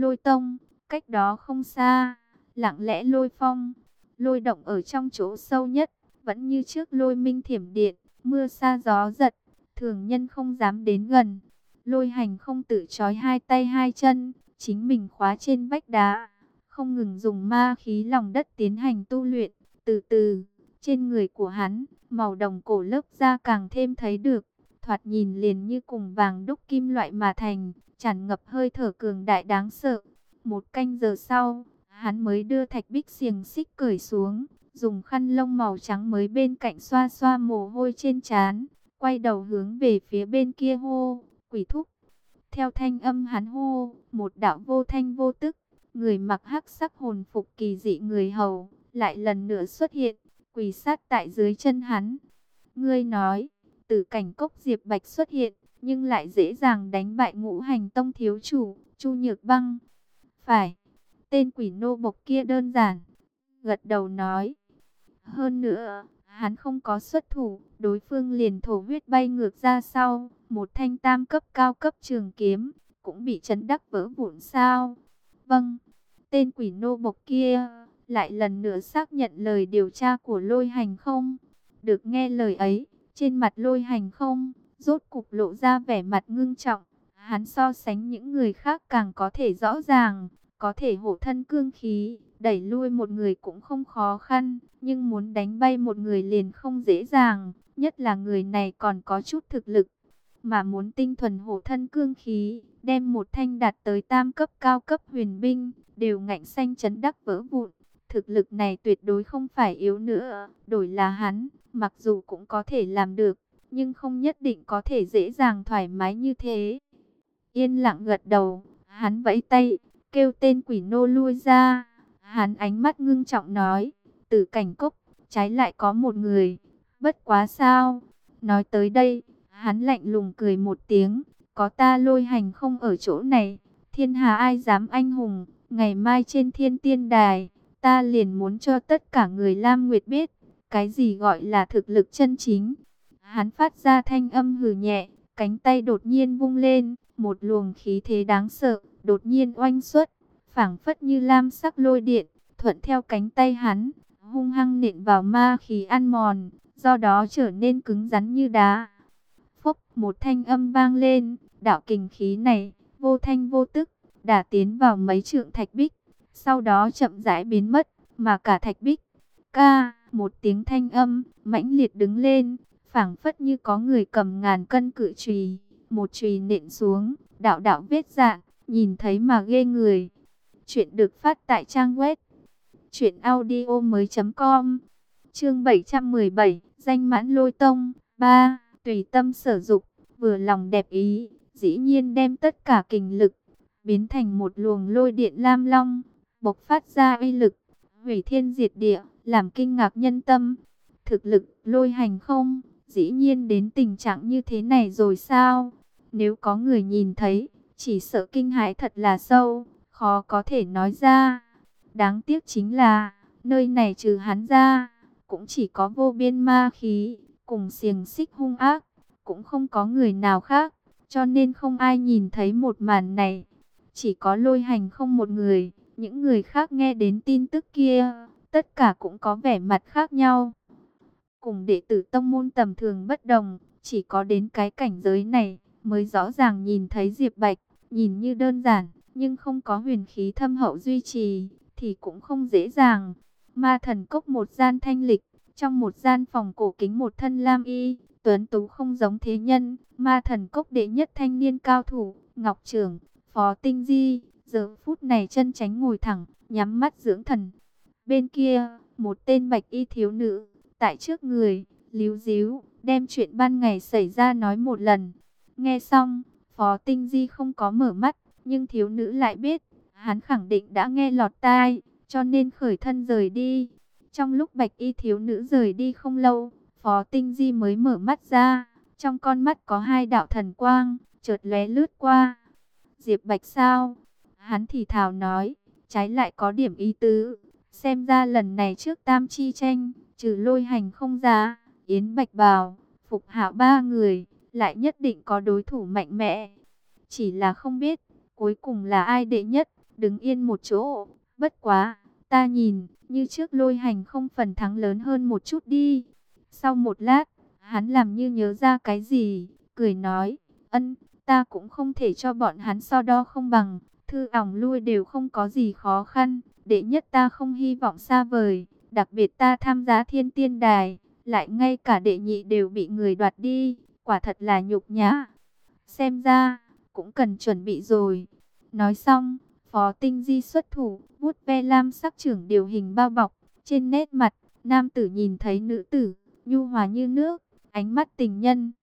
Lôi tông, cách đó không xa, lặng lẽ lôi phong, lôi động ở trong chỗ sâu nhất, vẫn như trước lôi minh thiểm điện, mưa sa gió giật, thường nhân không dám đến gần. Lôi hành không tự trói hai tay hai chân, chính mình khóa trên vách đá, không ngừng dùng ma khí lòng đất tiến hành tu luyện. Từ từ, trên người của hắn, màu đồng cổ lớp da càng thêm thấy được, thoạt nhìn liền như cùng vàng đúc kim loại mà thành, tràn ngập hơi thở cường đại đáng sợ. Một canh giờ sau, hắn mới đưa thạch bích xiềng xích cởi xuống, dùng khăn lông màu trắng mới bên cạnh xoa xoa mồ hôi trên trán, quay đầu hướng về phía bên kia hô, quỷ thúc. Theo thanh âm hắn hô, một đạo vô thanh vô tức, người mặc hắc sắc hồn phục kỳ dị người hầu, lại lần nữa xuất hiện, quỳ sát tại dưới chân hắn. Ngươi nói, Tử Cảnh Cốc Diệp Bạch xuất hiện, nhưng lại dễ dàng đánh bại Ngũ Hành Tông thiếu chủ, Chu Nhược Băng. Phải, tên quỷ nô bộc kia đơn giản, gật đầu nói. Hơn nữa, hắn không có xuất thủ, đối phương liền thổ huyết bay ngược ra sau, một thanh tam cấp cao cấp trường kiếm, cũng bị chấn đắc vỡ vụn sao. Vâng, tên quỷ nô bộc kia, lại lần nữa xác nhận lời điều tra của lôi hành không. Được nghe lời ấy, trên mặt lôi hành không, rốt cục lộ ra vẻ mặt ngưng trọng. Hắn so sánh những người khác càng có thể rõ ràng, có thể hộ thân cương khí, đẩy lui một người cũng không khó khăn, nhưng muốn đánh bay một người liền không dễ dàng, nhất là người này còn có chút thực lực. Mà muốn tinh thuần hộ thân cương khí, đem một thanh đạt tới tam cấp cao cấp huyền binh, đều ngạnh xanh chấn đắc vỡ vụn. Thực lực này tuyệt đối không phải yếu nữa, đổi là hắn, mặc dù cũng có thể làm được, nhưng không nhất định có thể dễ dàng thoải mái như thế. Yên lặng gật đầu, hắn vẫy tay, kêu tên quỷ nô lui ra. Hắn ánh mắt ngưng trọng nói, Tử Cảnh Cốc, trái lại có một người, bất quá sao. Nói tới đây, hắn lạnh lùng cười một tiếng, có ta lôi hành không ở chỗ này, thiên hà ai dám anh hùng, ngày mai trên thiên tiên đài, ta liền muốn cho tất cả người Lam Nguyệt biết, cái gì gọi là thực lực chân chính. Hắn phát ra thanh âm hừ nhẹ, cánh tay đột nhiên vung lên, một luồng khí thế đáng sợ, đột nhiên oanh xuất, phảng phất như lam sắc lôi điện, thuận theo cánh tay hắn, hung hăng nện vào ma khí ăn mòn, do đó trở nên cứng rắn như đá. Phốc, một thanh âm vang lên, đạo kình khí này, vô thanh vô tức, đả tiến vào mấy trượng thạch bích, sau đó chậm rãi biến mất, mà cả thạch bích, một tiếng thanh âm, mãnh liệt đứng lên, phảng phất như có người cầm ngàn cân cự chùy, một chùy nện xuống, đạo đạo vết rạn, nhìn thấy mà ghê người. Chuyện được phát tại trang web truyệnaudiomoi.com. Chương 717, danh mãn lôi tông 3, tùy tâm sở dục, vừa lòng đẹp ý, dĩ nhiên đem tất cả kình lực biến thành một luồng lôi điện lam long, bộc phát ra uy lực hủy thiên diệt địa, làm kinh ngạc nhân tâm. Thực lực lôi hành không, dĩ nhiên đến tình trạng như thế này rồi sao? Nếu có người nhìn thấy, chỉ sợ kinh hãi thật là sâu, khó có thể nói ra. Đáng tiếc chính là, nơi này trừ hắn ra, cũng chỉ có vô biên ma khí, cùng xiềng xích hung ác, cũng không có người nào khác, cho nên không ai nhìn thấy một màn này. Chỉ có lôi hành không một người, những người khác nghe đến tin tức kia, tất cả cũng có vẻ mặt khác nhau. Cùng đệ tử tông môn tầm thường bất đồng, chỉ có đến cái cảnh giới này, mới rõ ràng nhìn thấy Diệp Bạch, nhìn như đơn giản, nhưng không có huyền khí thâm hậu duy trì, thì cũng không dễ dàng. Ma Thần Cốc một gian thanh lịch, trong một gian phòng cổ kính một thân lam y, tuấn tú không giống thế nhân, Ma Thần Cốc đệ nhất thanh niên cao thủ, Ngọc Trưởng, Phó Tinh Di, giờ phút này chân chánh ngồi thẳng, nhắm mắt dưỡng thần. Bên kia, một tên bạch y thiếu nữ, tại trước người, líu díu, đem chuyện ban ngày xảy ra nói một lần. Nghe xong, Phó Tinh Di không có mở mắt, nhưng thiếu nữ lại biết, hắn khẳng định đã nghe lọt tai, cho nên khởi thân rời đi. Trong lúc bạch y thiếu nữ rời đi không lâu, Phó Tinh Di mới mở mắt ra, trong con mắt có hai đạo thần quang, chợt lóe lướt qua. Diệp Bạch sao? Hắn thì thào nói, trái lại có điểm ý tứ. Xem ra lần này trước tam chi tranh, trừ lôi hành không ra, Yến Bạch Bào, Phục Hạo ba người, lại nhất định có đối thủ mạnh mẽ. Chỉ là không biết, cuối cùng là ai đệ nhất, đứng yên một chỗ. Bất quá, ta nhìn, như trước Lôi Hành không phần thắng lớn hơn một chút đi. Sau một lát, hắn làm như nhớ ra cái gì, cười nói, ân, ta cũng không thể cho bọn hắn so đo không bằng, thư ỏng lui đều không có gì khó khăn, đệ nhất ta không hy vọng xa vời, đặc biệt ta tham gia thiên tiên đài, lại ngay cả đệ nhị đều bị người đoạt đi, quả thật là nhục nhã. Xem ra, cũng cần chuẩn bị rồi. Nói xong, Phó Tinh Di xuất thủ, vuốt ve lam sắc trưởng điều hình bao bọc, trên nét mặt, nam tử nhìn thấy nữ tử, nhu hòa như nước, ánh mắt tình nhân.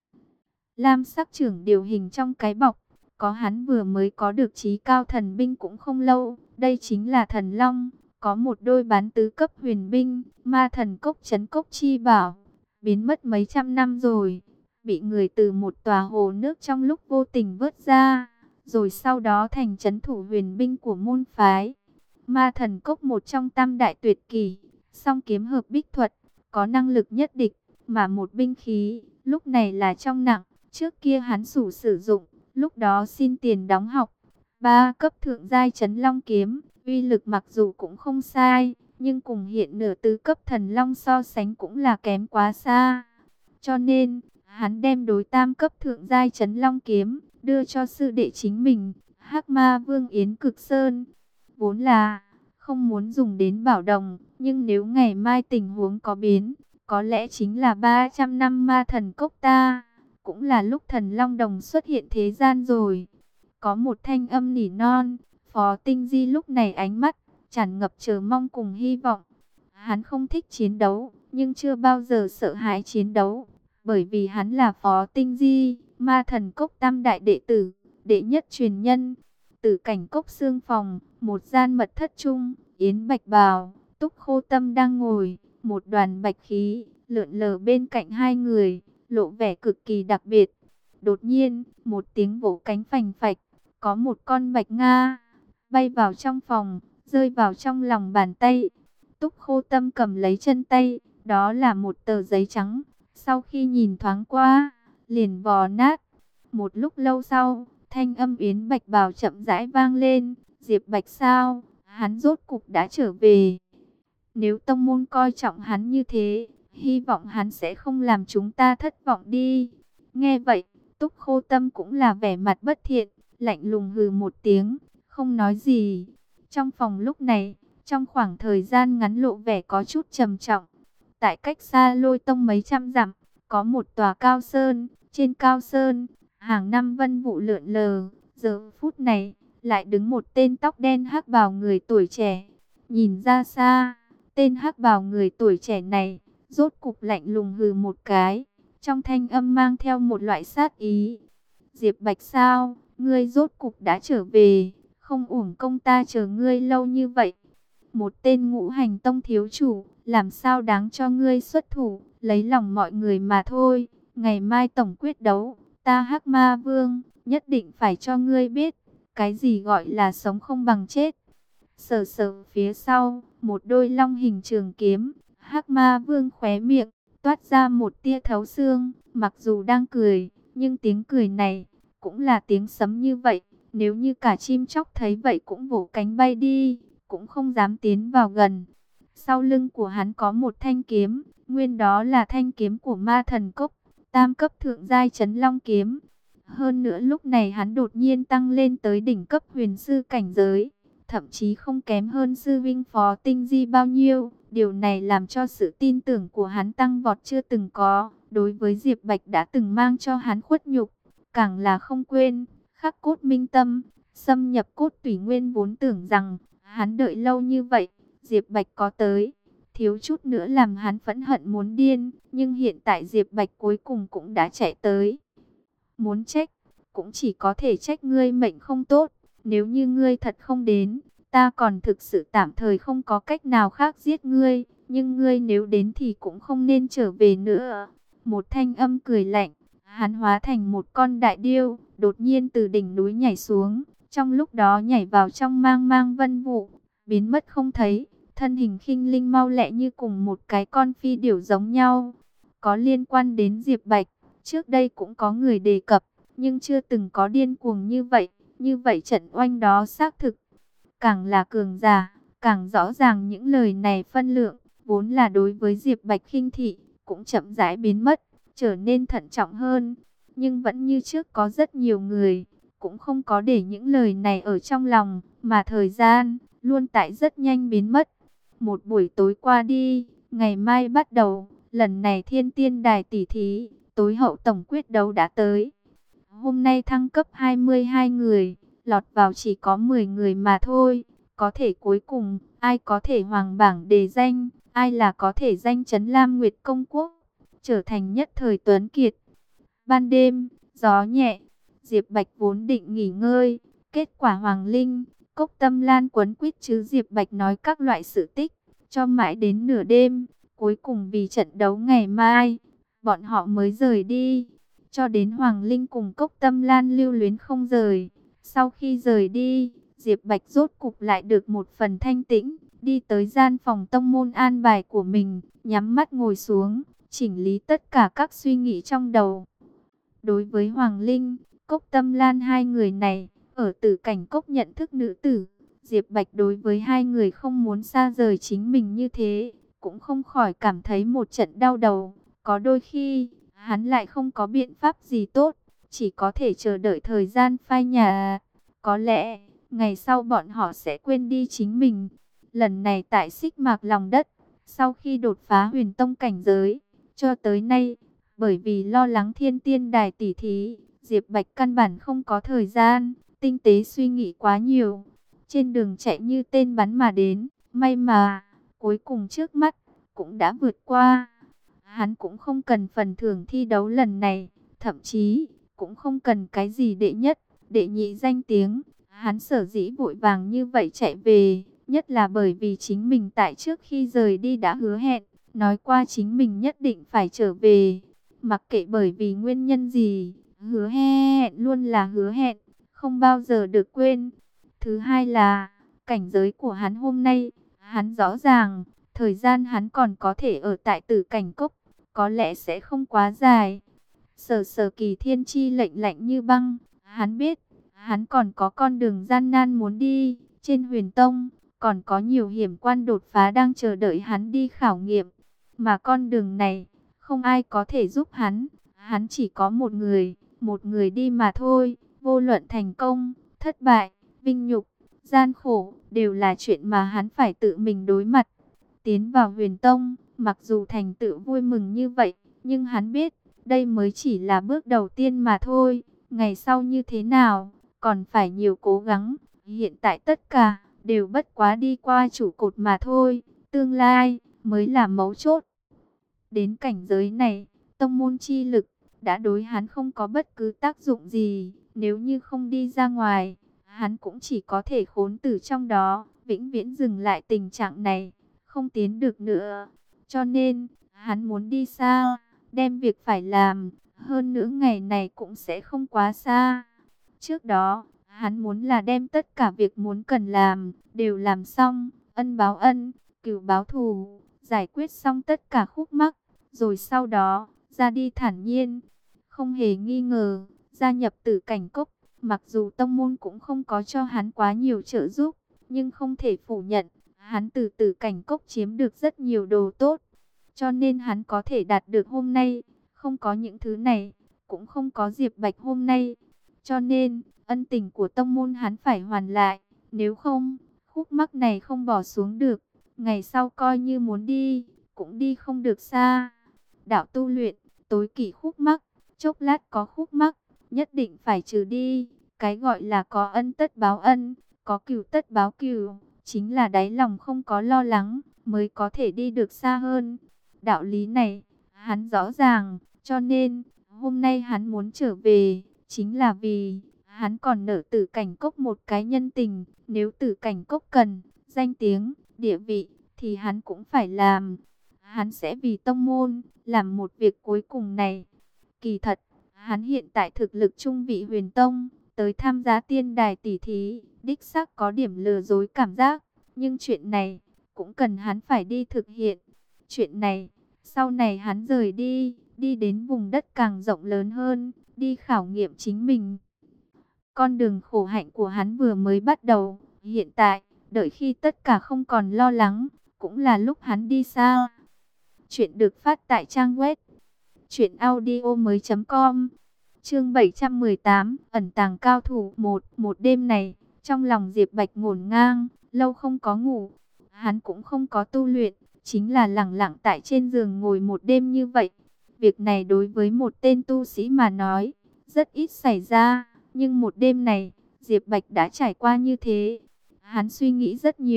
Lam sắc trưởng điều hình trong cái bọc, có hắn vừa mới có được chí cao thần binh cũng không lâu, đây chính là thần long, có một đôi bán tứ cấp huyền binh, ma thần cốc trấn cốc chi bảo, biến mất mấy trăm năm rồi, bị người từ một tòa hồ nước trong lúc vô tình vớt ra, rồi sau đó thành trấn thủ huyền binh của môn phái. Ma thần cốc một trong tam đại tuyệt kỷ, song kiếm hợp bích thuật, có năng lực nhất địch, mà một binh khí, lúc này là trong nặng. Trước kia hắn sử dụng, lúc đó xin tiền đóng học. 3 cấp thượng giai trấn long kiếm, uy lực mặc dù cũng không sai, nhưng cùng hiện nửa tứ cấp thần long so sánh cũng là kém quá xa. Cho nên, hắn đem đối tam cấp thượng giai trấn long kiếm, đưa cho sư đệ chính mình, Hắc Ma Vương Yến Cực Sơn. Vốn là, không muốn dùng đến bảo đồng, nhưng nếu ngày mai tình huống có biến, có lẽ chính là 300 năm ma thần cốc ta. Cũng là lúc thần long đồng xuất hiện thế gian rồi. Có một thanh âm nỉ non, Phó Tinh Di lúc này ánh mắt tràn ngập chờ mong cùng hy vọng. Hắn không thích chiến đấu, nhưng chưa bao giờ sợ hãi chiến đấu, bởi vì hắn là Phó Tinh Di, ma thần cốc tam đại đệ tử, đệ nhất truyền nhân. Tử cảnh cốc xương phòng, một gian mật thất chung, Yến Bạch Bào, Túc Khô Tâm đang ngồi, một đoàn bạch khí lượn lờ bên cạnh hai người, lộ vẻ cực kỳ đặc biệt. Đột nhiên, một tiếng vỗ cánh phành phạch, có một con bạch nga bay vào trong phòng, rơi vào trong lòng bàn tay. Túc Khô Tâm cầm lấy chân tay, đó là một tờ giấy trắng, sau khi nhìn thoáng qua, liền vò nát. Một lúc lâu sau, thanh âm Yến Bạch Bào chậm rãi vang lên, Diệp Bạch sao, hắn rốt cục đã trở về. Nếu tông môn coi trọng hắn như thế, hy vọng hắn sẽ không làm chúng ta thất vọng đi. Nghe vậy, Túc Khô Tâm cũng là vẻ mặt bất thiện, lạnh lùng hừ một tiếng, không nói gì. Trong phòng lúc này, trong khoảng thời gian ngắn lộ vẻ có chút trầm trọng. Tại cách xa Lôi Tông mấy trăm dặm, có một tòa cao sơn, trên cao sơn, hàng năm vân vụ lượn lờ. Giờ phút này, lại đứng một tên tóc đen hắc bào người tuổi trẻ. Nhìn ra xa, tên hắc bào người tuổi trẻ này, rốt cục lạnh lùng hừ một cái, trong thanh âm mang theo một loại sát ý. Diệp Bạch sao, ngươi rốt cục đã trở về, không uổng công ta chờ ngươi lâu như vậy. Một tên Ngũ Hành Tông thiếu chủ, làm sao đáng cho ngươi xuất thủ, lấy lòng mọi người mà thôi. Ngày mai tổng quyết đấu, ta Hắc Ma Vương, nhất định phải cho ngươi biết, cái gì gọi là sống không bằng chết. Sờ sờ phía sau, một đôi long hình trường kiếm, Hắc Ma Vương khóe miệng toát ra một tia thấu xương, mặc dù đang cười, nhưng tiếng cười này cũng là tiếng sấm như vậy, nếu như cả chim chóc thấy vậy cũng vỗ cánh bay đi, cũng không dám tiến vào gần. Sau lưng của hắn có một thanh kiếm, nguyên đó là thanh kiếm của ma thần cốc, tam cấp thượng giai trấn long kiếm. Hơn nữa lúc này hắn đột nhiên tăng lên tới đỉnh cấp huyền sư cảnh giới, thậm chí không kém hơn sư vinh Phó Tinh Di bao nhiêu. Điều này làm cho sự tin tưởng của hắn tăng vọt chưa từng có. Đối với Diệp Bạch đã từng mang cho hắn khuất nhục, càng là không quên, khắc cốt minh tâm, xâm nhập cốt tủy nguyên. Vốn tưởng rằng hắn đợi lâu như vậy, Diệp Bạch có tới, thiếu chút nữa làm hắn phẫn hận muốn điên. Nhưng hiện tại Diệp Bạch cuối cùng cũng đã chạy tới. Muốn trách, cũng chỉ có thể trách ngươi mệnh không tốt. Nếu như ngươi thật không đến, ta còn thực sự tạm thời không có cách nào khác giết ngươi. Nhưng ngươi nếu đến thì cũng không nên trở về nữa. Một thanh âm cười lạnh, hắn hóa thành một con đại điêu, đột nhiên từ đỉnh núi nhảy xuống. Trong lúc đó nhảy vào trong mang mang vân vụ, biến mất không thấy. Thân hình khinh linh mau lẹ như cùng một cái con phi điểu giống nhau. Có liên quan đến Diệp Bạch, trước đây cũng có người đề cập, nhưng chưa từng có điên cuồng như vậy. Như vậy trận oanh đó xác thực càng là cường giả, càng rõ ràng những lời này phân lượng, vốn là đối với Diệp Bạch khinh thị, cũng chậm rãi biến mất, trở nên thận trọng hơn. Nhưng vẫn như trước có rất nhiều người, cũng không có để những lời này ở trong lòng, mà thời gian luôn tại rất nhanh biến mất. Một buổi tối qua đi, ngày mai bắt đầu, lần này Thiên Tiên Đài tỷ thí, tối hậu tổng quyết đấu đã tới. Hôm nay thăng cấp 22 người, lọt vào chỉ có 10 người mà thôi. Có thể cuối cùng, ai có thể hoàng bảng đề danh, ai là có thể danh chấn Lam Nguyệt Công Quốc, trở thành nhất thời tuấn kiệt. Ban đêm, gió nhẹ, Diệp Bạch vốn định nghỉ ngơi, kết quả Hoàng Linh, Cốc Tâm Lan quấn quýt chứ Diệp Bạch nói các loại sự tích, cho mãi đến nửa đêm, cuối cùng vì trận đấu ngày mai, bọn họ mới rời đi. Cho đến Hoàng Linh cùng Cốc Tâm Lan lưu luyến không rời. Sau khi rời đi, Diệp Bạch rốt cục lại được một phần thanh tĩnh, đi tới gian phòng tông môn an bài của mình, nhắm mắt ngồi xuống, chỉnh lý tất cả các suy nghĩ trong đầu. Đối với Hoàng Linh, Cốc Tâm Lan hai người này, ở Tử Cảnh Cốc nhận thức nữ tử, Diệp Bạch đối với hai người không muốn xa rời chính mình như thế, cũng không khỏi cảm thấy một trận đau đầu. Có đôi khi, hắn lại không có biện pháp gì tốt, chỉ có thể chờ đợi thời gian phai nhạt. Có lẽ, ngày sau bọn họ sẽ quên đi chính mình. Lần này tại Xích Mạc lòng đất, sau khi đột phá Huyền Tông cảnh giới, cho tới nay, bởi vì lo lắng Thiên Tiên Đài tỷ thí, Diệp Bạch căn bản không có thời gian tinh tế suy nghĩ quá nhiều. Trên đường chạy như tên bắn mà đến, may mà cuối cùng trước mắt cũng đã vượt qua. Hắn cũng không cần phần thưởng thi đấu lần này, thậm chí cũng không cần cái gì đệ nhất, đệ nhị danh tiếng. Hắn sở dĩ vội vàng như vậy chạy về, nhất là bởi vì chính mình tại trước khi rời đi đã hứa hẹn, nói qua chính mình nhất định phải trở về. Mặc kệ bởi vì nguyên nhân gì, hứa hẹn luôn là hứa hẹn, không bao giờ được quên. Thứ hai là, cảnh giới của hắn hôm nay, hắn rõ ràng, thời gian hắn còn có thể ở tại Tử Cảnh Cốc, có lẽ sẽ không quá dài. Sở Sở Kỳ Thiên chi lệnh lạnh như băng, hắn biết, hắn còn có con đường gian nan muốn đi, trên Huyền Tông, còn có nhiều hiểm quan đột phá đang chờ đợi hắn đi khảo nghiệm. Mà con đường này, không ai có thể giúp hắn chỉ có một người đi mà thôi, vô luận thành công, thất bại, vinh nhục, gian khổ, đều là chuyện mà hắn phải tự mình đối mặt. Tiến vào Huyền Tông, mặc dù thành tựu vui mừng như vậy, nhưng hắn biết, đây mới chỉ là bước đầu tiên mà thôi. Ngày sau như thế nào, còn phải nhiều cố gắng. Hiện tại tất cả, đều bất quá đi qua trụ cột mà thôi. Tương lai, mới là mấu chốt. Đến cảnh giới này, tông môn chi lực, đã đối hắn không có bất cứ tác dụng gì. Nếu như không đi ra ngoài, hắn cũng chỉ có thể khốn tử trong đó, vĩnh viễn dừng lại tình trạng này, không tiến được nữa. Cho nên, hắn muốn đi xa, đem việc phải làm, hơn nữa ngày này cũng sẽ không quá xa. Trước đó, hắn muốn là đem tất cả việc muốn cần làm, đều làm xong, ân báo ân, cừu báo thù, giải quyết xong tất cả khúc mắc, rồi sau đó, ra đi thản nhiên. Không hề nghi ngờ, gia nhập Tử Cảnh Cốc, mặc dù tông môn cũng không có cho hắn quá nhiều trợ giúp, nhưng không thể phủ nhận, hắn từ Tử Cảnh Cốc chiếm được rất nhiều đồ tốt, cho nên hắn có thể đạt được hôm nay. Không có những thứ này, cũng không có Diệp Bạch hôm nay. Cho nên, ân tình của tông môn hắn phải hoàn lại, nếu không, khúc mắc này không bỏ xuống được, ngày sau coi như muốn đi, cũng đi không được xa. Đạo tu luyện, tối kỵ khúc mắc, chốc lát có khúc mắc, nhất định phải trừ đi. Cái gọi là có ân tất báo ân, có cừu tất báo cừu, chính là đáy lòng không có lo lắng, mới có thể đi được xa hơn. Đạo lý này, hắn rõ ràng, cho nên, hôm nay hắn muốn trở về, chính là vì, hắn còn nợ Tử Cảnh Cốc một cái nhân tình. Nếu Tử Cảnh Cốc cần, danh tiếng, địa vị, thì hắn cũng phải làm. Hắn sẽ vì tông môn, làm một việc cuối cùng này. Kỳ thật, hắn hiện tại thực lực trung vị Huyền Tông, tới tham gia Tiên Đài tỷ thí, đích xác có điểm lừa dối cảm giác. Nhưng chuyện này, cũng cần hắn phải đi thực hiện. Chuyện này, sau này hắn rời đi, đi đến vùng đất càng rộng lớn hơn, đi khảo nghiệm chính mình. Con đường khổ hạnh của hắn vừa mới bắt đầu, hiện tại, Đợi khi tất cả không còn lo lắng, cũng là lúc hắn đi xa. Chuyện được phát tại trang web truyệnaudiomoi.com. Chương 718, ẩn tàng cao thủ. Một đêm này, trong lòng Diệp Bạch ngổn ngang, lâu không có ngủ. Hắn cũng không có tu luyện, chính là lẳng lặng tại trên giường ngồi một đêm như vậy. Việc này đối với một tên tu sĩ mà nói, rất ít xảy ra, nhưng một đêm này, Diệp Bạch đã trải qua như thế. Hắn suy nghĩ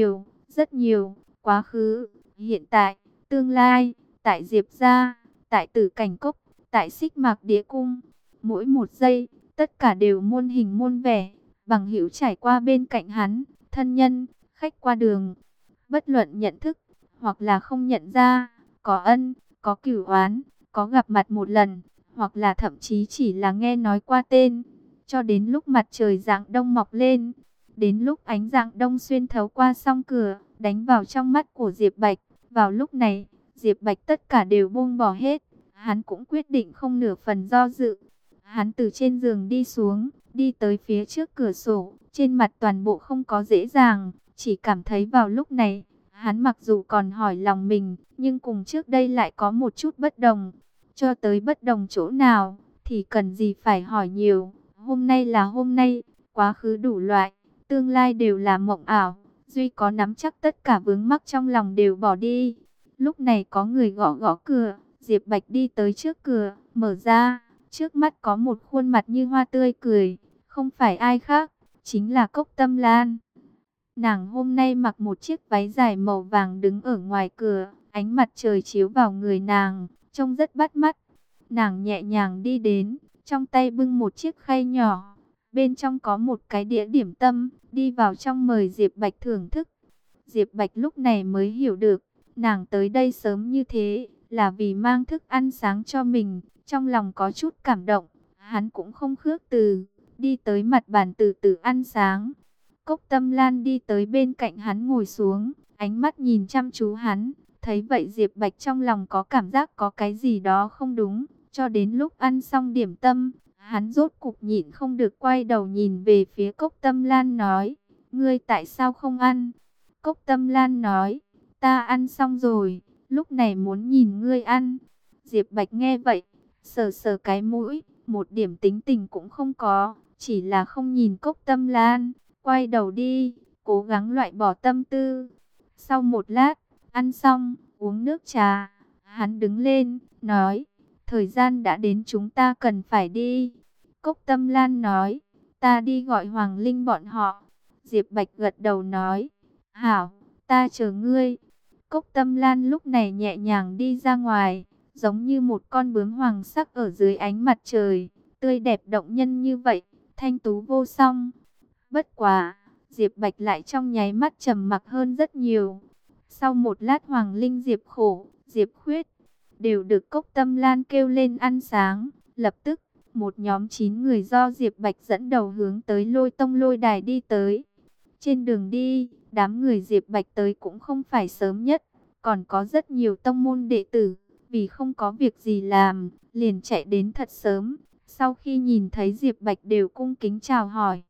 rất nhiều, quá khứ, hiện tại, tương lai, tại Diệp gia, tại Tử Cảnh Cốc, tại Xích Mạc Đế Cung. Mỗi một giây, tất cả đều muôn hình muôn vẻ, bằng hữu trải qua bên cạnh hắn, thân nhân, khách qua đường. Bất luận nhận thức, hoặc là không nhận ra, có ân, có cửu oán, có gặp mặt một lần, hoặc là thậm chí chỉ là nghe nói qua tên. Cho đến lúc mặt trời rạng đông mọc lên, đến lúc ánh rạng đông xuyên thấu qua song cửa, đánh vào trong mắt của Diệp Bạch. Vào lúc này, Diệp Bạch tất cả đều buông bỏ hết. Hắn cũng quyết định không nửa phần do dự. Hắn từ trên giường đi xuống, đi tới phía trước cửa sổ. Trên mặt toàn bộ không có dễ dàng, chỉ cảm thấy vào lúc này, hắn mặc dù còn hỏi lòng mình, nhưng cùng trước đây lại có một chút bất đồng. Cho tới bất đồng chỗ nào, thì cần gì phải hỏi nhiều. Hôm nay là hôm nay, quá khứ đủ loại, tương lai đều là mộng ảo. Duy có nắm chắc tất cả vướng mắc trong lòng đều bỏ đi. Lúc này có người gõ gõ cửa, Diệp Bạch đi tới trước cửa, mở ra. Trước mắt có một khuôn mặt như hoa tươi cười, không phải ai khác, chính là Cốc Tâm Lan. Nàng hôm nay mặc một chiếc váy dài màu vàng đứng ở ngoài cửa, ánh mặt trời chiếu vào người nàng, trông rất bắt mắt. Nàng nhẹ nhàng đi đến, trong tay bưng một chiếc khay nhỏ, bên trong có một cái đĩa điểm tâm, đi vào trong mời Diệp Bạch thưởng thức. Diệp Bạch lúc này mới hiểu được, nàng tới đây sớm như thế, là vì mang thức ăn sáng cho mình, trong lòng có chút cảm động, hắn cũng không khước từ, đi tới mặt bàn từ từ ăn sáng. Cốc Tâm Lan đi tới bên cạnh hắn ngồi xuống, ánh mắt nhìn chăm chú hắn, thấy vậy Diệp Bạch trong lòng có cảm giác có cái gì đó không đúng, cho đến lúc ăn xong điểm tâm, hắn rốt cục nhịn không được quay đầu nhìn về phía Cốc Tâm Lan nói, ngươi tại sao không ăn? Cốc Tâm Lan nói, ta ăn xong rồi, lúc này muốn nhìn ngươi ăn. Diệp Bạch nghe vậy, sờ sờ cái mũi, một điểm tính tình cũng không có, chỉ là không nhìn Cốc Tâm Lan, quay đầu đi, cố gắng loại bỏ tâm tư. Sau một lát, ăn xong, uống nước trà, hắn đứng lên, nói, thời gian đã đến chúng ta cần phải đi. Cốc Tâm Lan nói, ta đi gọi Hoàng Linh bọn họ. Diệp Bạch gật đầu nói, hảo, ta chờ ngươi. Cốc Tâm Lan lúc này nhẹ nhàng đi ra ngoài, giống như một con bướm hoàng sắc ở dưới ánh mặt trời, tươi đẹp động nhân như vậy, thanh tú vô song. Bất quá, Diệp Bạch lại trong nháy mắt trầm mặc hơn rất nhiều. Sau một lát Hoàng Linh, Diệp Khổ, Diệp Khuyết đều được Cốc Tâm Lan kêu lên ăn sáng. Lập tức, một nhóm 9 người do Diệp Bạch dẫn đầu hướng tới Lôi Tông Lôi Đài đi tới. Trên đường đi, đám người Diệp Bạch tới cũng không phải sớm nhất, còn có rất nhiều tông môn đệ tử, vì không có việc gì làm, liền chạy đến thật sớm. Sau khi nhìn thấy Diệp Bạch đều cung kính chào hỏi.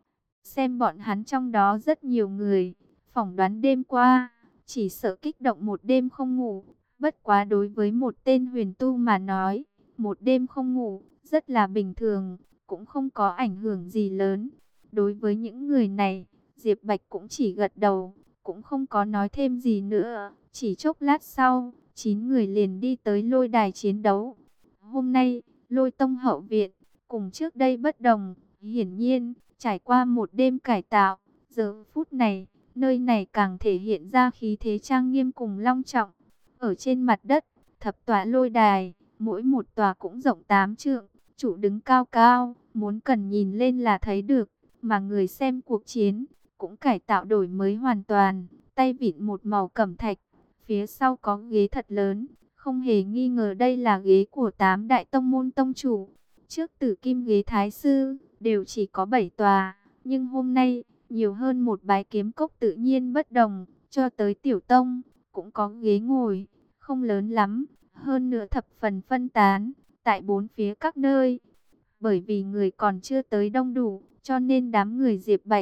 Xem bọn hắn trong đó rất nhiều người, phỏng đoán đêm qua, chỉ sợ kích động một đêm không ngủ. Bất quá đối với một tên huyền tu mà nói, một đêm không ngủ, rất là bình thường, cũng không có ảnh hưởng gì lớn. Đối với những người này, Diệp Bạch cũng chỉ gật đầu, cũng không có nói thêm gì nữa. Chỉ chốc lát sau, 9 người liền đi tới lôi đài chiến đấu. Hôm nay, Lôi Tông hậu viện, cùng trước đây bất đồng, hiển nhiên, trải qua một đêm cải tạo, giờ phút này, nơi này càng thể hiện ra khí thế trang nghiêm cùng long trọng. Ở trên mặt đất, thập tọa lôi đài, mỗi một tòa cũng rộng 8 trượng, chủ đứng cao cao, muốn cần nhìn lên là thấy được, mà người xem cuộc chiến, cũng cải tạo đổi mới hoàn toàn, tay vịn một màu cẩm thạch, phía sau có ghế thật lớn, không hề nghi ngờ đây là ghế của 8 đại tông môn tông chủ. Trước Tử Kim ghế thái sư, đều chỉ có 7 tòa, nhưng hôm nay, nhiều hơn một bái kiếm cốc tự nhiên bất đồng, cho tới tiểu tông, cũng có ghế ngồi, không lớn lắm, hơn nữa thập phần phân tán, tại bốn phía các nơi. Bởi vì người còn chưa tới đông đủ, cho nên đám người Diệp Bạch,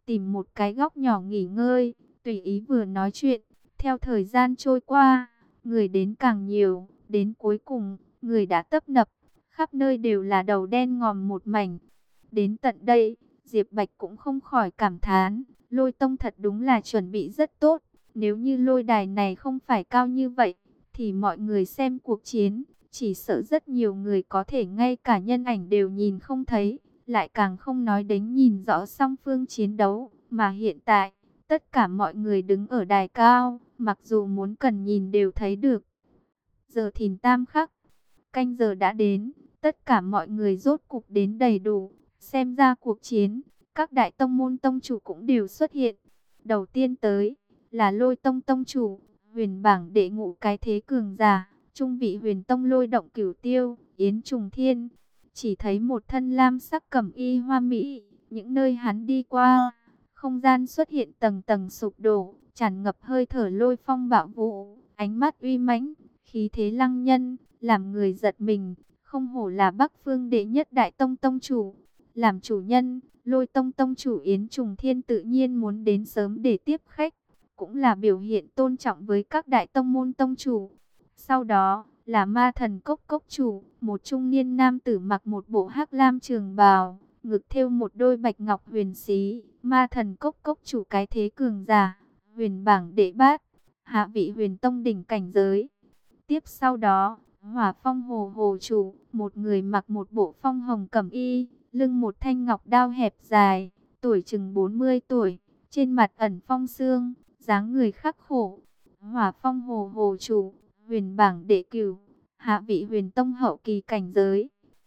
tìm một cái góc nhỏ nghỉ ngơi, tùy ý vừa nói chuyện. Theo thời gian trôi qua, người đến càng nhiều, đến cuối cùng, người đã tấp nập, khắp nơi đều là đầu đen ngòm một mảnh. Đến tận đây, Diệp Bạch cũng không khỏi cảm thán, Lôi Tông thật đúng là chuẩn bị rất tốt. Nếu như lôi đài này không phải cao như vậy, thì mọi người xem cuộc chiến, chỉ sợ rất nhiều người có thể ngay cả nhân ảnh đều nhìn không thấy, lại càng không nói đến nhìn rõ song phương chiến đấu. Mà hiện tại, tất cả mọi người đứng ở đài cao, mặc dù muốn cần nhìn đều thấy được. Giờ thìn tam khắc, canh giờ đã đến, tất cả mọi người rốt cục đến đầy đủ, xem ra cuộc chiến, các đại tông môn tông chủ cũng đều xuất hiện. Đầu tiên tới là Lôi Tông tông chủ, huyền bảng đệ ngũ cái thế cường giả, trung vị huyền tông Lôi Động Cửu Tiêu, Yến Trùng Thiên. Chỉ thấy một thân lam sắc cẩm y hoa mỹ, những nơi hắn đi qua, không gian xuất hiện tầng tầng sụp đổ, tràn ngập hơi thở lôi phong bạo vũ, ánh mắt uy mãnh, khí thế lăng nhân, làm người giật mình. Không hổ là Bắc Phương đệ nhất đại tông tông chủ. Làm chủ nhân, Lôi Tông tông chủ Yến Trùng Thiên tự nhiên muốn đến sớm để tiếp khách, cũng là biểu hiện tôn trọng với các đại tông môn tông chủ. Sau đó là Ma Thần Cốc cốc chủ, một trung niên nam tử mặc một bộ hắc lam trường bào, ngực thêu một đôi bạch ngọc huyền xí. Ma Thần Cốc cốc chủ cái thế cường giả, huyền bảng đệ bát, hạ vị huyền tông đỉnh cảnh giới. Tiếp sau đó, Hỏa Phong Hồ Hồ chủ, một người mặc một bộ phong hồng cẩm y, lưng một thanh ngọc đao hẹp dài, tuổi chừng 40 tuổi, trên mặt ẩn phong sương, dáng người khắc khổ. Hỏa Phong Hồ Hồ chủ, huyền bảng đệ cửu, hạ vị huyền tông hậu kỳ cảnh giới.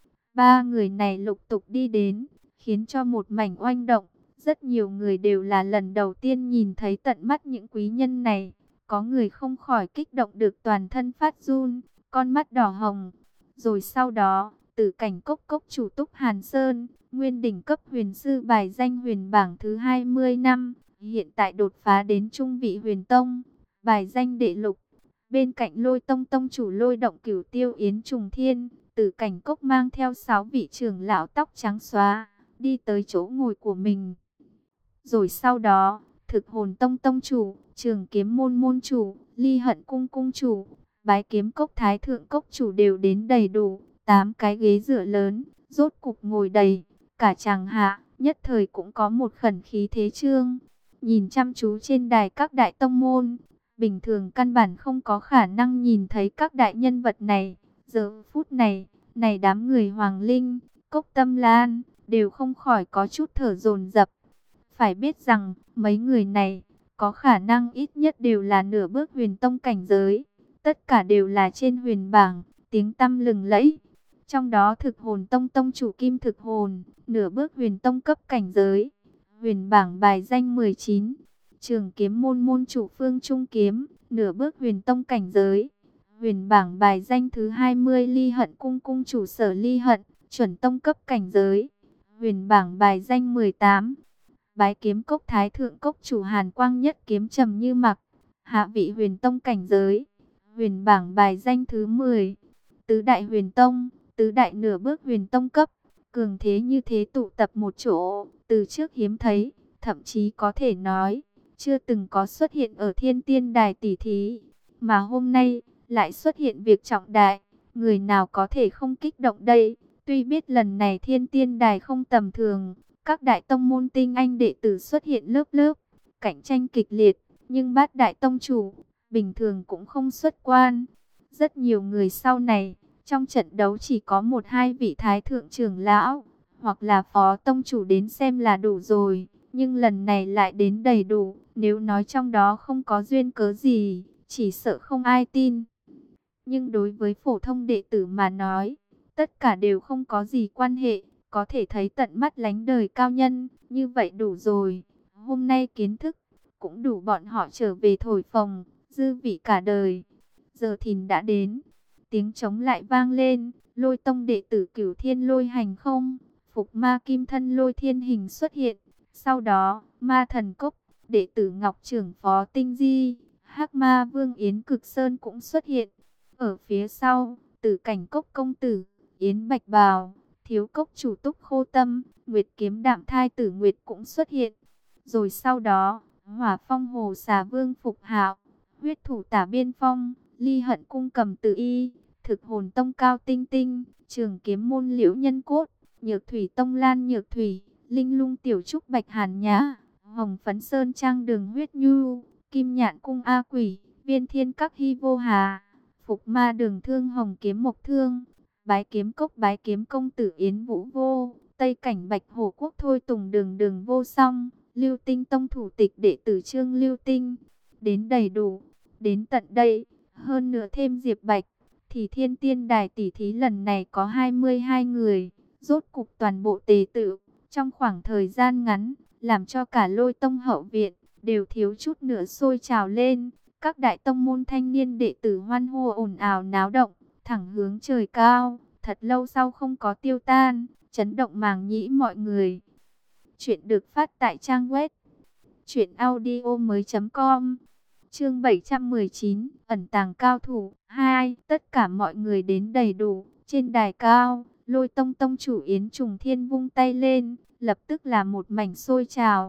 Ba người này lục tục đi đến, khiến cho một mảnh oanh động. Rất nhiều người đều là lần đầu tiên nhìn thấy tận mắt những quý nhân này. Có người không khỏi kích động được toàn thân phát run, con mắt đỏ hồng. Rồi sau đó, Tử Cảnh Cốc cốc chủ Túc Hàn Sơn, nguyên đỉnh cấp huyền sư bài danh huyền bảng thứ 20 năm, hiện tại đột phá đến trung vị huyền tông, bài danh đệ lục. Bên cạnh Lôi Tông tông chủ Lôi Động Cửu Tiêu Yến Trùng Thiên, Tử Cảnh Cốc mang theo 6 vị trưởng lão tóc trắng xóa, đi tới chỗ ngồi của mình. Rồi sau đó, Thực Hồn Tông tông chủ, Trường Kiếm môn môn chủ, Ly Hận cung cung chủ, Bái Kiếm Cốc thái thượng cốc chủ đều đến đầy đủ. 8 cái ghế dựa lớn, rốt cục ngồi đầy, cả chàng hạ, nhất thời cũng có một khẩn khí thế trương. Nhìn chăm chú trên đài các đại tông môn, bình thường căn bản không có khả năng nhìn thấy các đại nhân vật này. Giờ phút này, đám người Hoàng Linh, Cốc Tâm Lan, đều không khỏi có chút thở dồn dập. Phải biết rằng, mấy người này, có khả năng ít nhất đều là nửa bước huyền tông cảnh giới. Tất cả đều là trên huyền bảng, tiếng tăm lừng lẫy. Trong đó Thực Hồn Tông tông chủ Kim Thực Hồn, nửa bước huyền tông cấp cảnh giới, huyền bảng bài danh 19. Trường Kiếm môn môn chủ Phương Trung Kiếm, nửa bước huyền tông cảnh giới, huyền bảng bài danh thứ 20. Ly Hận cung cung chủ Sở Ly Hận, chuẩn tông cấp cảnh giới, huyền bảng bài danh 18. Bái Kiếm Cốc thái thượng cốc chủ Hàn Quang Nhất Kiếm Trầm Như Mặc, hạ vị huyền tông cảnh giới, huyền bảng bài danh thứ 10. Tứ đại huyền tông, tứ đại nửa bước huyền tông cấp, cường thế như thế tụ tập một chỗ, từ trước hiếm thấy, thậm chí có thể nói, chưa từng có xuất hiện ở Thiên Tiên Đài tỷ thí. Mà hôm nay, lại xuất hiện việc trọng đại, người nào có thể không kích động đây? Tuy biết lần này Thiên Tiên Đài không tầm thường, các đại tông môn tinh anh đệ tử xuất hiện lớp lớp, cạnh tranh kịch liệt, nhưng bát đại tông chủ, bình thường cũng không xuất quan. Rất nhiều người sau này, trong trận đấu chỉ có 1-2 vị thái thượng trưởng lão, hoặc là phó tông chủ đến xem là đủ rồi. Nhưng lần này lại đến đầy đủ, nếu nói trong đó không có duyên cớ gì, chỉ sợ không ai tin. Nhưng đối với phổ thông đệ tử mà nói, tất cả đều không có gì quan hệ, có thể thấy tận mắt lánh đời cao nhân, như vậy đủ rồi. Hôm nay kiến thức, cũng đủ bọn họ trở về thổi phồng, dư vị cả đời. Giờ thìn đã đến, tiếng trống lại vang lên, Lôi Tông đệ tử Cửu Thiên Lôi Hành Không, Phục Ma Kim Thân Lôi Thiên Hình xuất hiện. Sau đó, Ma Thần Cốc, đệ tử Ngọc Trưởng Phó Tinh Di, Hắc Ma Vương Yến Cực Sơn cũng xuất hiện. Ở phía sau, Tử Cảnh Cốc công tử, Yến Bạch Bào, Thiếu Cốc chủ Túc Khô Tâm, Nguyệt Kiếm Đạm Thai Tử Nguyệt cũng xuất hiện. Rồi sau đó, Hỏa Phong Hồ Xà Vương Phục Hạo, Huyết Thủ Tả Biên Phong, Ly Hận Cung Cầm Tự Y, Thực Hồn Tông Cao Tinh Tinh, Trường Kiếm Môn Liễu Nhân Cốt, Nhược Thủy Tông Lan Nhược Thủy, Linh Lung Tiểu Trúc Bạch Hàn Nhã, Hồng Phấn Sơn Trang Đường Huyết Nhu, Kim Nhạn Cung A Quỷ, Viên Thiên Các Hy Vô Hà, Phục Ma Đường Thương Hồng Kiếm Mộc Thương, Bái Kiếm Cốc Bái Kiếm Công Tử Yến Vũ Vô, Tây Cảnh Bạch Hổ Quốc Thôi Tùng Đường Đường Vô Song, Lưu Tinh Tông thủ tịch đệ tử Trương Lưu Tinh. Đến đầy đủ, đến tận đây, hơn nữa thêm Diệp Bạch, thì Thiên Tiên Đài tỷ thí lần này có 22 người, rốt cục toàn bộ tề tự, trong khoảng thời gian ngắn, làm cho cả Lôi Tông hậu viện đều thiếu chút nữa sôi trào lên. Các đại tông môn thanh niên đệ tử hoan hô ồn ào náo động, thẳng hướng trời cao, thật lâu sau không có tiêu tan, chấn động màng nhĩ mọi người. Chuyện được phát tại trang web truyệnaudiomoi.com. Chương 719, ẩn tàng cao thủ 2, tất cả mọi người đến đầy đủ. Trên đài cao, Lôi Tông tông chủ Yến Trùng Thiên vung tay lên, lập tức là một mảnh sôi trào.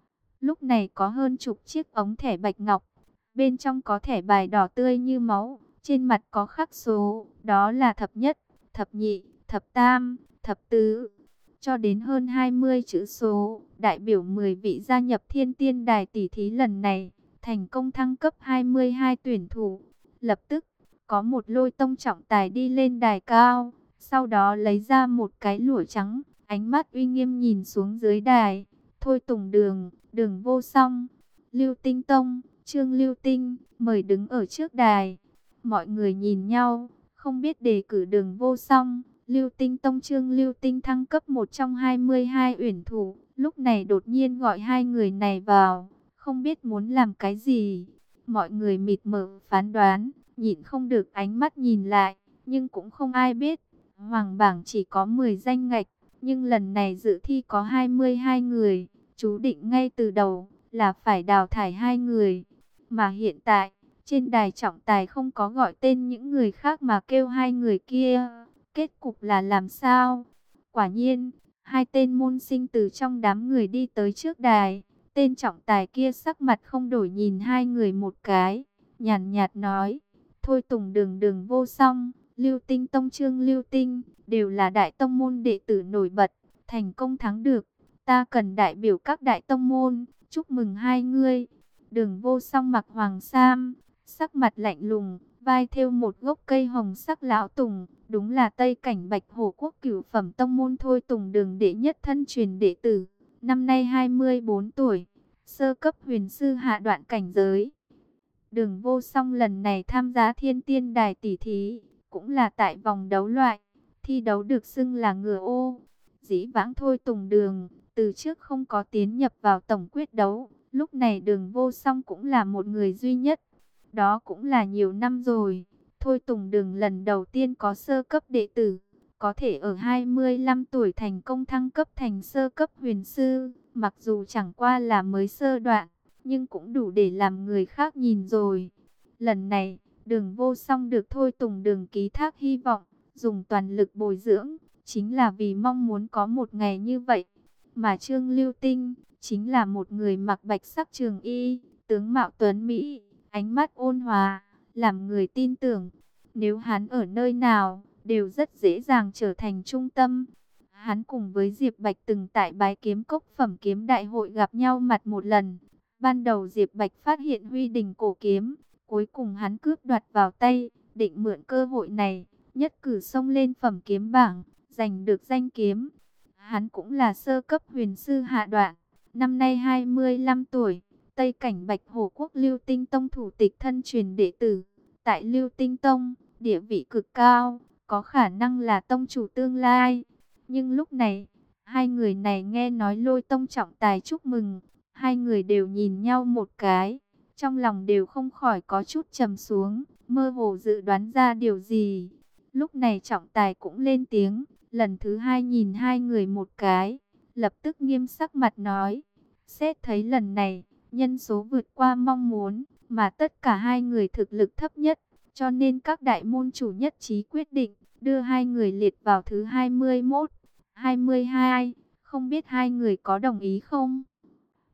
Lúc này có hơn chục chiếc ống thẻ bạch ngọc, bên trong có thẻ bài đỏ tươi như máu, trên mặt có khắc số, đó là thập nhất, thập nhị, thập tam, thập tứ, cho đến hơn 20 chữ số, đại biểu 10 vị gia nhập Thiên Tiên Đài tỷ thí lần này, thành công thăng cấp 22 tuyển thủ. Lập tức, có một Lôi Tông trọng tài đi lên đài cao, sau đó lấy ra một cái lụa trắng, ánh mắt uy nghiêm nhìn xuống dưới đài. Thôi Tùng Đường, Đường Vô Song, Lưu Tinh Tông, Trương Lưu Tinh, mời đứng ở trước đài. Mọi người nhìn nhau, không biết đề cử Đường Vô Song, Lưu Tinh Tông Trương Lưu Tinh thăng cấp một trong 22 uyển thủ. Lúc này đột nhiên gọi hai người này vào, không biết muốn làm cái gì. Mọi người mịt mờ phán đoán, nhịn không được ánh mắt nhìn lại, nhưng cũng không ai biết. Hoàng bảng chỉ có 10 danh ngạch, nhưng lần này dự thi có 22 người, chú định ngay từ đầu là phải đào thải 2 người. Mà hiện tại, trên đài trọng tài không có gọi tên những người khác mà kêu 2 người kia. Kết cục là làm sao? Quả nhiên, 2 tên môn sinh từ trong đám người đi tới trước đài. Tên trọng tài kia sắc mặt không đổi nhìn 2 người một cái, nhàn nhạt nói: Thôi Tùng Đường Đường Vô Song, Lưu Tinh Tông Trương Lưu Tinh, đều là đại tông môn đệ tử nổi bật, thành công thắng được. Ta cần đại biểu các đại tông môn, chúc mừng 2 ngươi. Đường Vô Song mặc hoàng sam, sắc mặt lạnh lùng, vai thêu một gốc cây hồng sắc lão tùng, đúng là Tây Cảnh Bạch Hổ Quốc cửu phẩm tông môn Thôi Tùng Đường đệ nhất thân truyền đệ tử, năm nay 24 tuổi, sơ cấp huyền sư hạ đoạn cảnh giới. Đường Vô Song lần này tham gia Thiên Tiên Đài tỷ thí, cũng là tại vòng đấu loại, thi đấu được xưng là ngựa ô. Dĩ vãng Thôi Tùng Đường, từ trước không có tiến nhập vào tổng quyết đấu, lúc này Đường Vô Song cũng là một người duy nhất. Đó cũng là nhiều năm rồi, Thôi Tùng Đường lần đầu tiên có sơ cấp đệ tử, có thể ở 25 tuổi thành công thăng cấp thành sơ cấp huyền sư, mặc dù chẳng qua là mới sơ đoạn, nhưng cũng đủ để làm người khác nhìn rồi. Lần này, Đường Vô Song được Thôi Tùng Đường ký thác hy vọng, dùng toàn lực bồi dưỡng, chính là vì mong muốn có một ngày như vậy. Mà Trương Lưu Tinh, chính là một người mặc bạch sắc trường y, tướng mạo tuấn Mỹ, ánh mắt ôn hòa, làm người tin tưởng. Nếu hắn ở nơi nào, đều rất dễ dàng trở thành trung tâm. Hắn cùng với Diệp Bạch từng tại Bái Kiếm Cốc phẩm kiếm đại hội gặp nhau mặt một lần. Ban đầu Diệp Bạch phát hiện Huy Đình cổ kiếm, cuối cùng hắn cướp đoạt vào tay, định mượn cơ hội này, nhất cử xông lên phẩm kiếm bảng, giành được danh kiếm. Hắn cũng là sơ cấp huyền sư hạ đoạn, năm nay 25 tuổi, Tây Cảnh Bạch Hổ Quốc Lưu Tinh Tông thủ tịch thân truyền đệ tử. Tại Lưu Tinh Tông, địa vị cực cao, có khả năng là tông chủ tương lai. Nhưng lúc này, hai người này nghe nói Lôi Tông trọng tài chúc mừng, hai người đều nhìn nhau một cái, trong lòng đều không khỏi có chút trầm xuống, mơ hồ dự đoán ra điều gì. Lúc này trọng tài cũng lên tiếng, lần thứ hai nhìn hai người một cái, lập tức nghiêm sắc mặt nói: xét thấy lần này, nhân số vượt qua mong muốn, mà tất cả hai người thực lực thấp nhất, cho nên các đại môn chủ nhất trí quyết định, đưa hai người liệt vào thứ 21, 22, không biết hai người có đồng ý không?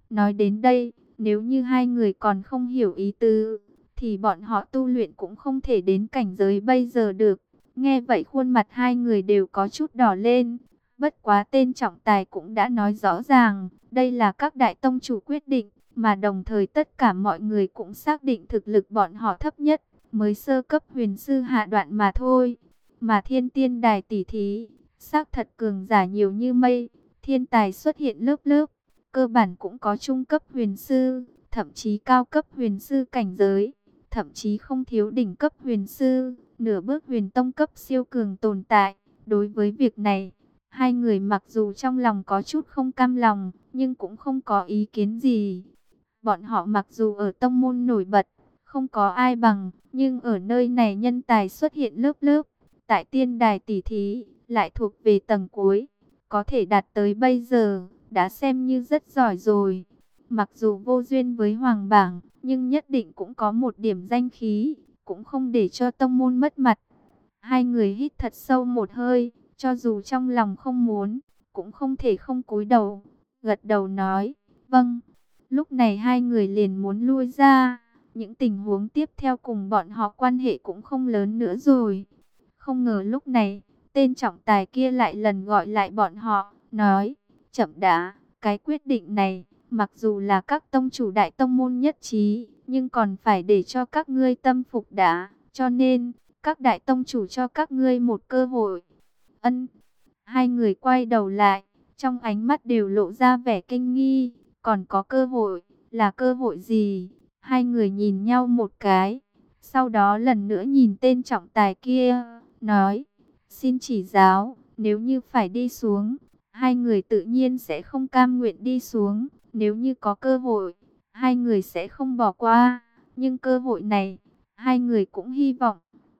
Nói đến đây, nếu như hai người còn không hiểu ý tứ, thì bọn họ tu luyện cũng không thể đến cảnh giới bây giờ được. Nghe vậy khuôn mặt hai người đều có chút đỏ lên. Bất quá tên trọng tài cũng đã nói rõ ràng, đây là các đại tông chủ quyết định, mà đồng thời tất cả mọi người cũng xác định thực lực bọn họ thấp nhất, mới sơ cấp huyền sư hạ đoạn mà thôi. Mà thiên tiên đài tỷ thí, xác thật cường giả nhiều như mây, thiên tài xuất hiện lớp lớp, cơ bản cũng có trung cấp huyền sư, thậm chí cao cấp huyền sư cảnh giới, thậm chí không thiếu đỉnh cấp huyền sư, nửa bước huyền tông cấp siêu cường tồn tại. Đối với việc này, hai người mặc dù trong lòng có chút không cam lòng, nhưng cũng không có ý kiến gì. Bọn họ mặc dù ở tông môn nổi bật, không có ai bằng, nhưng ở nơi này nhân tài xuất hiện lớp lớp. Tại tiên đài tỷ thí, lại thuộc về tầng cuối, có thể đạt tới bây giờ, đã xem như rất giỏi rồi. Mặc dù vô duyên với hoàng bảng, nhưng nhất định cũng có một điểm danh khí, cũng không để cho tông môn mất mặt. Hai người hít thật sâu một hơi, cho dù trong lòng không muốn, cũng không thể không cúi đầu, gật đầu nói, vâng. Lúc này hai người liền muốn lui ra, những tình huống tiếp theo cùng bọn họ quan hệ cũng không lớn nữa rồi. Không ngờ lúc này, tên trọng tài kia lại lần gọi lại bọn họ, nói, chậm đã, cái quyết định này, mặc dù là các tông chủ đại tông môn nhất trí, nhưng còn phải để cho các ngươi tâm phục đã, cho nên, các đại tông chủ cho các ngươi một cơ hội. Ân, hai người quay đầu lại, trong ánh mắt đều lộ ra vẻ kinh nghi, còn có cơ hội, là cơ hội gì? Hai người nhìn nhau một cái, sau đó lần nữa nhìn tên trọng tài kia, nói, xin chỉ giáo, nếu như phải đi xuống, hai người tự nhiên sẽ không cam nguyện đi xuống, nếu như có cơ hội, hai người sẽ không bỏ qua, nhưng cơ hội này, hai người cũng hy vọng.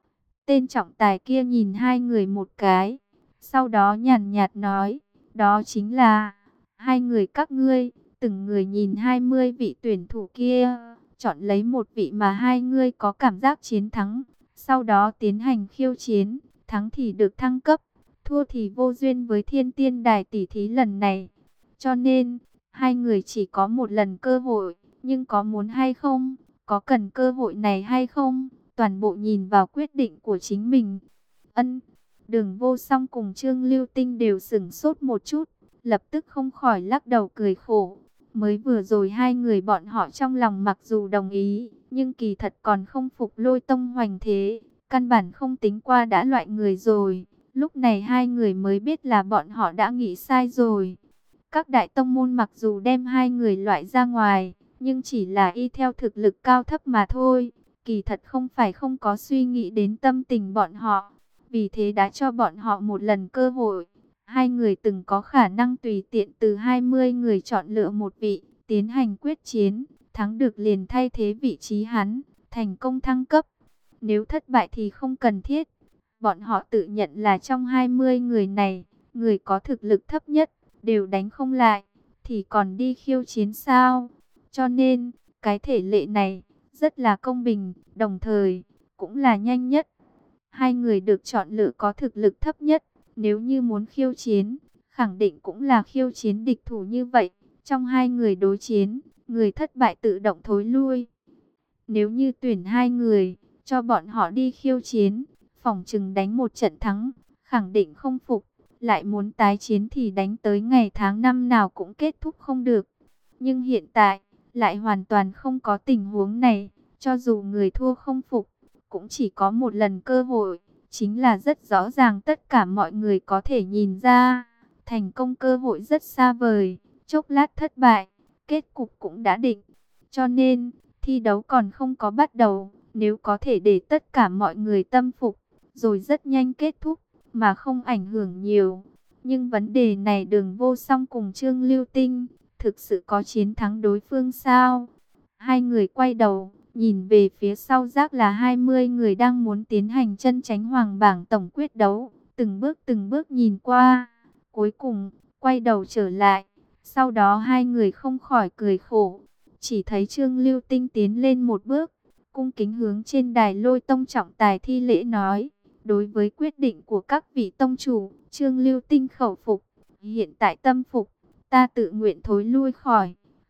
Tên trọng tài kia nhìn hai người một cái, sau đó nhàn nhạt nói, đó chính là, hai người các ngươi, từng người nhìn 20 vị tuyển thủ kia, chọn lấy một vị mà hai ngươi có cảm giác chiến thắng, sau đó tiến hành khiêu chiến, thắng thì được thăng cấp, thua thì vô duyên với thiên tiên đài tỷ thí lần này. Cho nên, hai người chỉ có một lần cơ hội, nhưng có muốn hay không, có cần cơ hội này hay không, toàn bộ nhìn vào quyết định của chính mình. Ân, Đường Vô Song cùng Trương Lưu Tinh đều sửng sốt một chút, lập tức không khỏi lắc đầu cười khổ. Mới vừa rồi hai người bọn họ trong lòng mặc dù đồng ý, nhưng kỳ thật còn không phục Lôi Tông hoành thế, căn bản không tính qua đã loại người rồi. Lúc này hai người mới biết là bọn họ đã nghĩ sai rồi. Các đại tông môn mặc dù đem hai người loại ra ngoài, nhưng chỉ là y theo thực lực cao thấp mà thôi. Kỳ thật không phải không có suy nghĩ đến tâm tình bọn họ, vì thế đã cho bọn họ một lần cơ hội. Hai người từng có khả năng tùy tiện từ 20 người chọn lựa một vị, tiến hành quyết chiến, thắng được liền thay thế vị trí hắn, thành công thăng cấp. Nếu thất bại thì không cần thiết. Bọn họ tự nhận là trong 20 người này, người có thực lực thấp nhất, đều đánh không lại, thì còn đi khiêu chiến sao? Cho nên, cái thể lệ này, rất là công bình, đồng thời, cũng là nhanh nhất. Hai người được chọn lựa có thực lực thấp nhất, nếu như muốn khiêu chiến, khẳng định cũng là khiêu chiến địch thủ như vậy. Trong hai người đối chiến, người thất bại tự động thối lui. Nếu như tuyển hai người, cho bọn họ đi khiêu chiến, phỏng chừng đánh một trận thắng, khẳng định không phục. Lại muốn tái chiến thì đánh tới ngày tháng năm nào cũng kết thúc không được. Nhưng hiện tại, lại hoàn toàn không có tình huống này. Cho dù người thua không phục, cũng chỉ có một lần cơ hội. Chính là rất rõ ràng tất cả mọi người có thể nhìn ra. Thành công cơ hội rất xa vời. Chốc lát thất bại, kết cục cũng đã định. Cho nên, thi đấu còn không có bắt đầu. Nếu có thể để tất cả mọi người tâm phục, rồi rất nhanh kết thúc, mà không ảnh hưởng nhiều. Nhưng vấn đề này Đường Vô Song cùng Trương Lưu Tinh, thực sự có chiến thắng đối phương sao? Hai người quay đầu, nhìn về phía sau giác là 20 người đang muốn tiến hành chân chánh hoàng bảng tổng quyết đấu, từng bước nhìn qua. Cuối cùng, quay đầu trở lại, sau đó hai người không khỏi cười khổ. Chỉ thấy Trương Lưu Tinh tiến lên một bước, cung kính hướng trên đài Lôi Tông trọng tài thi lễ nói, đối với quyết định của các vị tông chủ, Trương Lưu Tinh khẩu phục, hiện tại tâm phục, ta tự nguyện thối lui khỏi,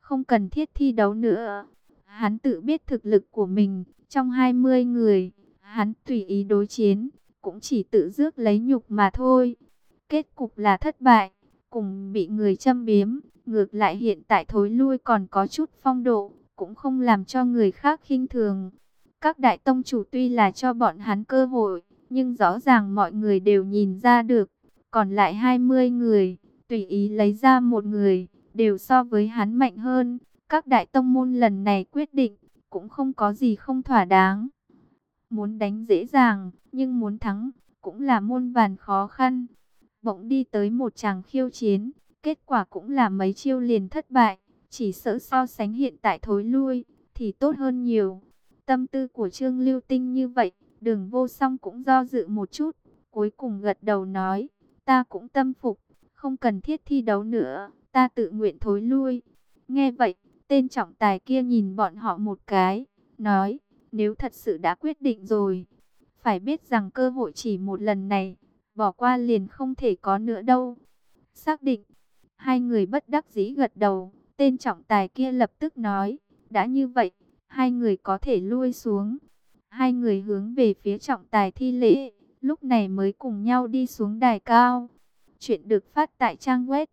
không cần thiết thi đấu nữa. Hắn tự biết thực lực của mình, trong 20 người, hắn tùy ý đối chiến, cũng chỉ tự rước lấy nhục mà thôi. Kết cục là thất bại, cùng bị người châm biếm. Ngược lại hiện tại thối lui còn có chút phong độ, cũng không làm cho người khác khinh thường. Các đại tông chủ tuy là cho bọn hắn cơ hội, nhưng rõ ràng mọi người đều nhìn ra được. Còn lại 20 người, tùy ý lấy ra một người, đều so với hắn mạnh hơn. Các đại tông môn lần này quyết định, cũng không có gì không thỏa đáng. Muốn đánh dễ dàng, nhưng muốn thắng, cũng là muôn vàn khó khăn. Bỗng đi tới một tràng khiêu chiến, kết quả cũng là mấy chiêu liền thất bại. Chỉ sợ so sánh hiện tại thối lui, thì tốt hơn nhiều. Tâm tư của Trương Lưu Tinh như vậy, Đường Vô Song cũng do dự một chút. Cuối cùng gật đầu nói, ta cũng tâm phục, không cần thiết thi đấu nữa, ta tự nguyện thối lui. Nghe vậy, tên trọng tài kia nhìn bọn họ một cái, nói, nếu thật sự đã quyết định rồi, phải biết rằng cơ hội chỉ một lần này, bỏ qua liền không thể có nữa đâu. Xác định, hai người bất đắc dĩ gật đầu, tên trọng tài kia lập tức nói, đã như vậy, hai người có thể lui xuống. Hai người hướng về phía trọng tài thi lễ, lúc này mới cùng nhau đi xuống đài cao. Chuyện được phát tại trang web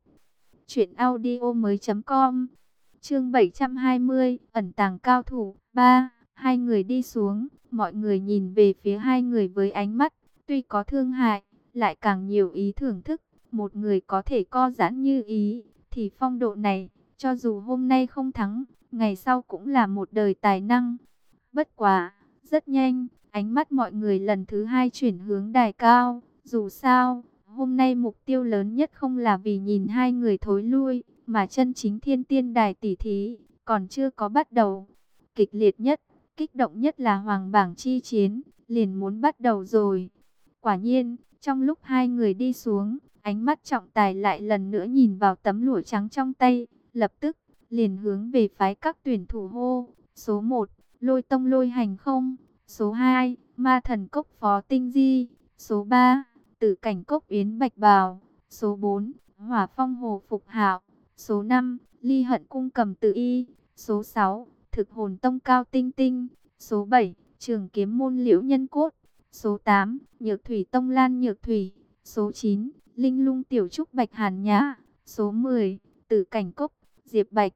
truyệnaudiomoi.com. Chương 720, ẩn tàng cao thủ 3. Hai người đi xuống, mọi người nhìn về phía hai người với ánh mắt tuy có thương hại, lại càng nhiều ý thưởng thức. Một người có thể co giãn như ý, thì phong độ này, cho dù hôm nay không thắng, ngày sau cũng là một đời tài năng. Bất quá, rất nhanh, ánh mắt mọi người lần thứ hai chuyển hướng đài cao. Dù sao, hôm nay mục tiêu lớn nhất không là vì nhìn hai người thối lui, mà chân chính thiên tiên đài tỷ thí, còn chưa có bắt đầu. Kịch liệt nhất, kích động nhất là hoàng bảng chi chiến, liền muốn bắt đầu rồi. Quả nhiên, trong lúc hai người đi xuống, ánh mắt trọng tài lại lần nữa nhìn vào tấm lụa trắng trong tay, lập tức, liền hướng về phái các tuyển thủ hô. Số 1, Lôi Tông Lôi Hành Không. Số 2, Ma Thần Cốc Phó Tinh Di. Số 3, Tử Cảnh Cốc Yến Bạch Bào. Số 4, Hỏa Phong Hồ Phục Hạo. Số 5, Ly Hận Cung Cầm Tự Y. Số 6, Thực Hồn Tông Cao Tinh Tinh. Số 7, Trường Kiếm Môn Liễu Nhân Cốt. Số 8, Nhược Thủy Tông Lan Nhược Thủy. Số 9, Linh Lung Tiểu Trúc Bạch Hàn Nhã. Số 10, Tử Cảnh Cốc Diệp Bạch.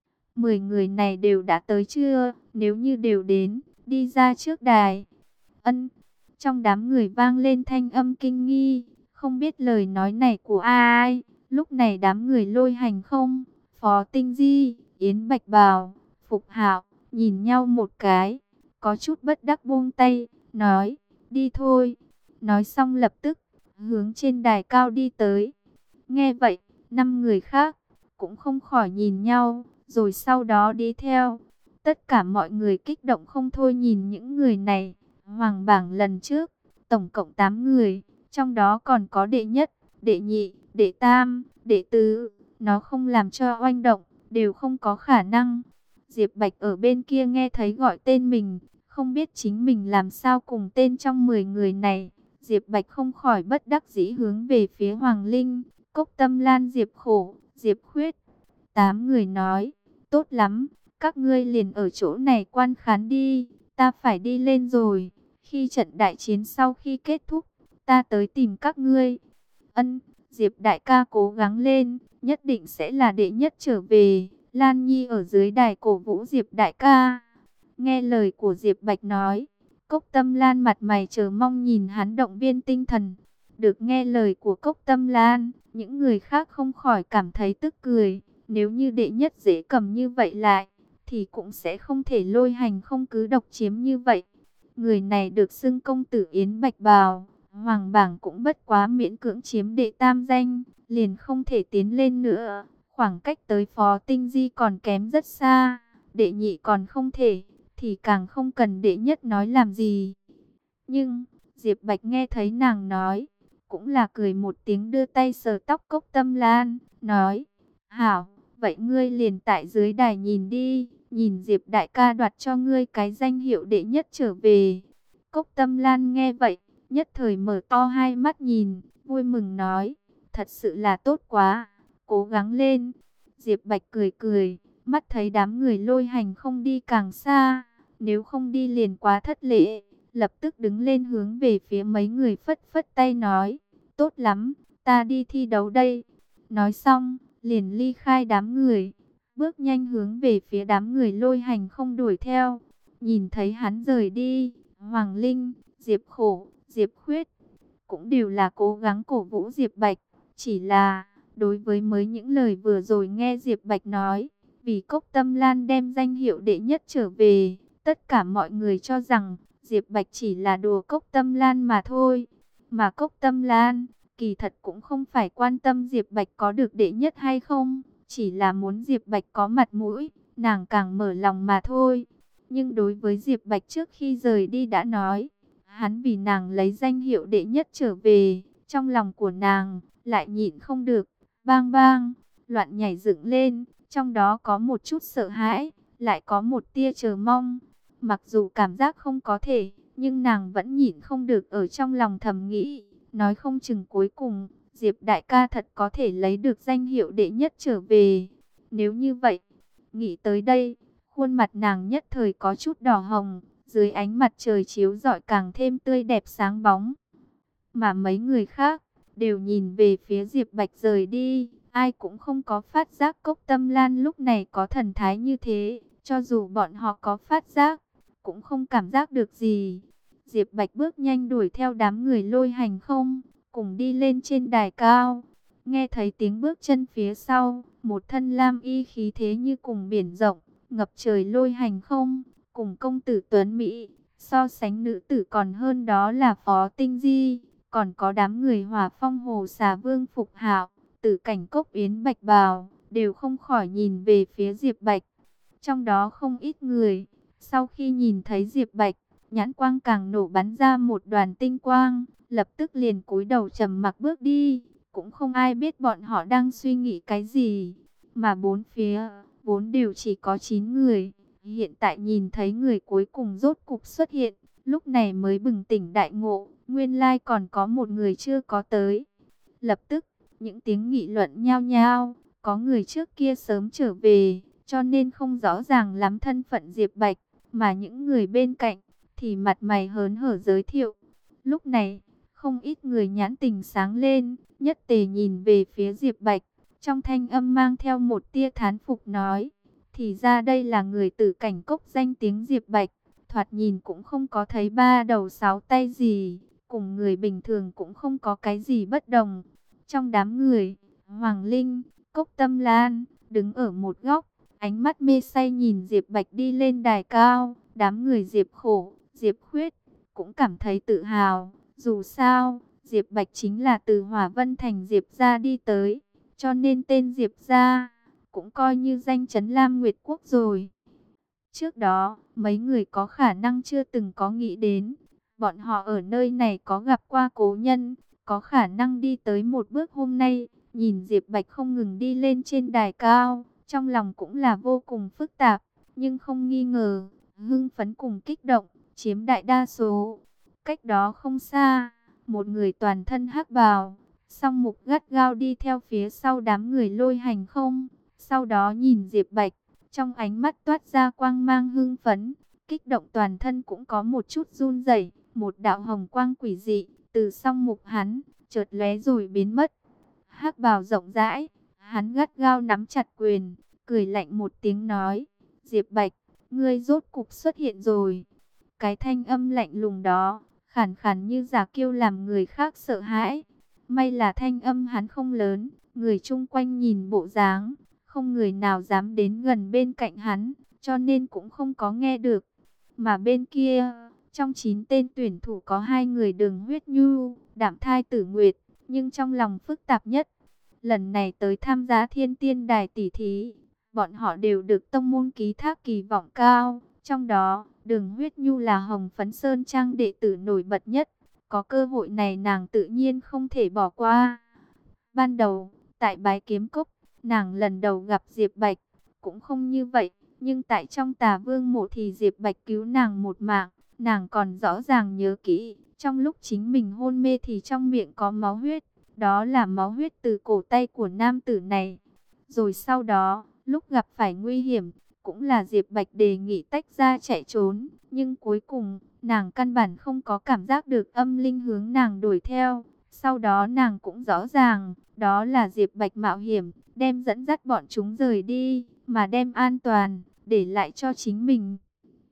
10 người này đều đã tới chưa? Nếu như đều đến, đi ra trước đài. Ân. Trong đám người vang lên thanh âm kinh nghi, không biết lời nói này của ai. Lúc này đám người Lôi Hành Không, Phó Tinh Di, Yến Bạch Bào, Phục Hạo nhìn nhau một cái, có chút bất đắc buông tay, nói, đi thôi. Nói xong lập tức hướng trên đài cao đi tới. Nghe vậy, 5 người khác cũng không khỏi nhìn nhau, rồi sau đó đi theo. Tất cả mọi người kích động không thôi nhìn những người này. Hoàng bảng lần trước, tổng cộng 8 người, trong đó còn có đệ nhất, đệ nhị, đệ tam, đệ tứ. Nó không làm cho oanh động, đều không có khả năng. Diệp Bạch ở bên kia nghe thấy gọi tên mình, không biết chính mình làm sao cùng tên trong 10 người này. Diệp Bạch không khỏi bất đắc dĩ hướng về phía Hoàng Linh, Cốc Tâm Lan, Diệp Khổ, Diệp Khuyết. 8 người nói, tốt lắm, các ngươi liền ở chỗ này quan khán đi, ta phải đi lên rồi. Khi trận đại chiến sau khi kết thúc, ta tới tìm các ngươi. Ân, Diệp đại ca cố gắng lên, nhất định sẽ là đệ nhất trở về. Lan Nhi ở dưới đài cổ vũ Diệp đại ca. Nghe lời của Diệp Bạch nói, Cốc Tâm Lan mặt mày chờ mong nhìn hắn động viên tinh thần. Được nghe lời của Cốc Tâm Lan, những người khác không khỏi cảm thấy tức cười. Nếu như đệ nhất dễ cầm như vậy lại, thì cũng sẽ không thể Lôi Hành Không cứ độc chiếm như vậy. Người này được xưng công tử Yến Bạch Bào, hoàng bảng cũng bất quá miễn cưỡng chiếm đệ tam danh, liền không thể tiến lên nữa. Khoảng cách tới Phó Tinh Di còn kém rất xa, đệ nhị còn không thể, thì càng không cần đệ nhất nói làm gì. Nhưng, Diệp Bạch nghe thấy nàng nói, cũng là cười một tiếng đưa tay sờ tóc Cốc Tâm Lan, nói, hảo, vậy ngươi liền tại dưới đài nhìn đi, nhìn Diệp đại ca đoạt cho ngươi cái danh hiệu đệ nhất trở về. Cốc Tâm Lan nghe vậy, nhất thời mở to hai mắt nhìn, vui mừng nói, thật sự là tốt quá, cố gắng lên. Diệp Bạch cười cười, Mắt thấy đám người Lôi Hành không đi càng xa, nếu không đi liền quá thất lễ, lập tức đứng lên hướng về phía mấy người phất phất tay nói, tốt lắm, ta đi thi đấu đây. Nói xong, liền ly khai đám người, bước nhanh hướng về phía đám người Lôi Hành không đuổi theo. Nhìn thấy hắn rời đi, Hoàng Linh, Diệp Khổ, Diệp Khuyết cũng đều là cố gắng cổ vũ Diệp Bạch. Chỉ là, đối với mới những lời vừa rồi nghe Diệp Bạch nói, vì Cốc Tâm Lan đem danh hiệu đệ nhất trở về, tất cả mọi người cho rằng Diệp Bạch chỉ là đùa Cốc Tâm Lan mà thôi. Mà Cốc Tâm Lan, kỳ thật cũng không phải quan tâm Diệp Bạch có được đệ nhất hay không, chỉ là muốn Diệp Bạch có mặt mũi, nàng càng mở lòng mà thôi. Nhưng đối với Diệp Bạch trước khi rời đi đã nói, hắn vì nàng lấy danh hiệu đệ nhất trở về, trong lòng của nàng lại nhịn không được, bang bang, loạn nhảy dựng lên, trong đó có một chút sợ hãi, lại có một tia chờ mong. Mặc dù cảm giác không có thể, nhưng nàng vẫn nhịn không được ở trong lòng thầm nghĩ, nói không chừng cuối cùng, Diệp đại ca thật có thể lấy được danh hiệu đệ nhất trở về. Nếu như vậy, nghĩ tới đây, khuôn mặt nàng nhất thời có chút đỏ hồng, dưới ánh mặt trời chiếu rọi càng thêm tươi đẹp sáng bóng. Mà mấy người khác đều nhìn về phía Diệp Bạch rời đi, ai cũng không có phát giác Cốc Tâm Lan lúc này có thần thái như thế, cho dù bọn họ có phát giác, cũng không cảm giác được gì. Diệp Bạch bước nhanh đuổi theo đám người Lôi Hành không, cùng đi lên trên đài cao. Nghe thấy tiếng bước chân phía sau, một thân lam y khí thế như cùng biển rộng, ngập trời Lôi Hành không, cùng công tử Tuấn Mỹ, so sánh nữ tử còn hơn đó là Phó Tinh Di, còn có đám người Hỏa Phong Hồ Xà Vương Phục Hạo, Tử Cảnh Cốc Yến Bạch Bào, đều không khỏi nhìn về phía Diệp Bạch. Trong đó không ít người, sau khi nhìn thấy Diệp Bạch, nhãn quang càng nổ bắn ra một đoàn tinh quang, lập tức liền cúi đầu trầm mặc bước đi, cũng không ai biết bọn họ đang suy nghĩ cái gì, mà bốn phía vốn đều chỉ có 9 người. Hiện tại nhìn thấy người cuối cùng rốt cục xuất hiện, lúc này mới bừng tỉnh đại ngộ, nguyên lai còn có một người chưa có tới. Lập tức, những tiếng nghị luận nhao nhao, có người trước kia sớm trở về, cho nên không rõ ràng lắm thân phận Diệp Bạch, mà những người bên cạnh thì mặt mày hớn hở giới thiệu. Lúc này, không ít người nhãn tình sáng lên, nhất tề nhìn về phía Diệp Bạch, trong thanh âm mang theo một tia thán phục nói, thì ra đây là người Tử Cảnh Cốc danh tiếng Diệp Bạch, thoạt nhìn cũng không có thấy ba đầu sáu tay gì, cùng người bình thường cũng không có cái gì bất đồng. Trong đám người, Hoàng Linh, Cốc Tâm Lan, đứng ở một góc, ánh mắt mê say nhìn Diệp Bạch đi lên đài cao, đám người Diệp Khổ, Diệp Khuyết, cũng cảm thấy tự hào, dù sao, Diệp Bạch chính là từ Hỏa Vân Thành Diệp gia đi tới, cho nên tên Diệp gia cũng coi như danh chấn Lam Nguyệt Quốc rồi. Trước đó, mấy người có khả năng chưa từng có nghĩ đến, bọn họ ở nơi này có gặp qua cố nhân, có khả năng đi tới một bước hôm nay, nhìn Diệp Bạch không ngừng đi lên trên đài cao, trong lòng cũng là vô cùng phức tạp, nhưng không nghi ngờ, hưng phấn cùng kích động, chiếm đại đa số. Cách đó không xa, một người toàn thân hắc bào, song mục gắt gao đi theo phía sau đám người Lôi Hành không, sau đó nhìn Diệp Bạch, trong ánh mắt toát ra quang mang hưng phấn, kích động toàn thân cũng có một chút run rẩy, một đạo hồng quang quỷ dị từ song mục hắn chợt lóe rồi biến mất. Hắc bào rộng rãi, hắn gắt gao nắm chặt quyền, cười lạnh một tiếng nói, Diệp Bạch, ngươi rốt cục xuất hiện rồi. Cái thanh âm lạnh lùng đó, khàn khàn như giả kiêu làm người khác sợ hãi. May là thanh âm hắn không lớn, người chung quanh nhìn bộ dáng, không người nào dám đến gần bên cạnh hắn, cho nên cũng không có nghe được. Mà bên kia, trong 9 tên tuyển thủ có 2 người Đường Huyết Nhu, Đạm Thai Tử Nguyệt, nhưng trong lòng phức tạp nhất. Lần này tới tham gia Thiên Tiên Đài tỷ thí, bọn họ đều được tông môn ký thác kỳ vọng cao. Trong đó, Đường Huyết Nhu là Hồng Phấn Sơn Trang đệ tử nổi bật nhất. Có cơ hội này nàng tự nhiên không thể bỏ qua. Ban đầu, tại Bái Kiếm Cốc, nàng lần đầu gặp Diệp Bạch, cũng không như vậy. Nhưng tại trong Tà Vương mộ thì Diệp Bạch cứu nàng một mạng. Nàng còn rõ ràng nhớ kỹ, trong lúc chính mình hôn mê thì trong miệng có máu huyết. Đó là máu huyết từ cổ tay của nam tử này. Rồi sau đó, Lúc gặp phải nguy hiểm, cũng là Diệp Bạch đề nghị tách ra chạy trốn, nhưng cuối cùng, nàng căn bản không có cảm giác được âm linh hướng nàng đuổi theo. Sau đó nàng cũng rõ ràng, đó là Diệp Bạch mạo hiểm, đem dẫn dắt bọn chúng rời đi, mà đem an toàn, để lại cho chính mình.